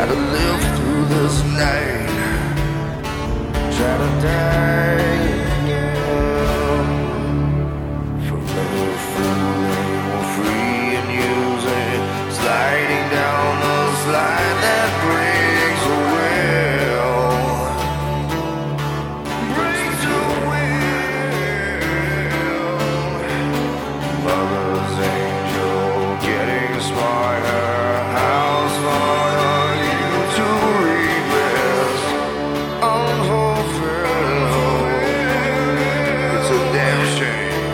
to live through this night, try to die again. Forever fooling, free and using, sliding down the slide that breaks a will. Breaks a will. Mother's angel getting smarter. How smart are you to read this unfulfilled hope? It's a damn shame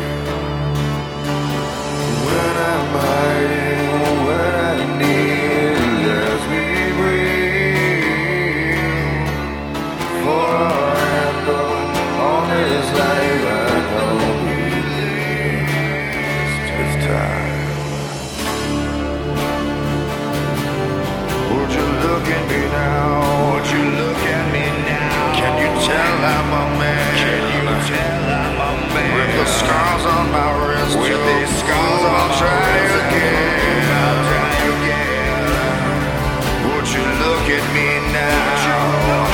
when I'm hiding what I need. Let me breathe for a handle on this life. I know we least with time. Would you look at me now? Would you look at me now? Can you tell I'm a man? Can you tell I'm a man? With the scars on my wrist, with these scars I'll try again. I'll try again. Would you look at me now?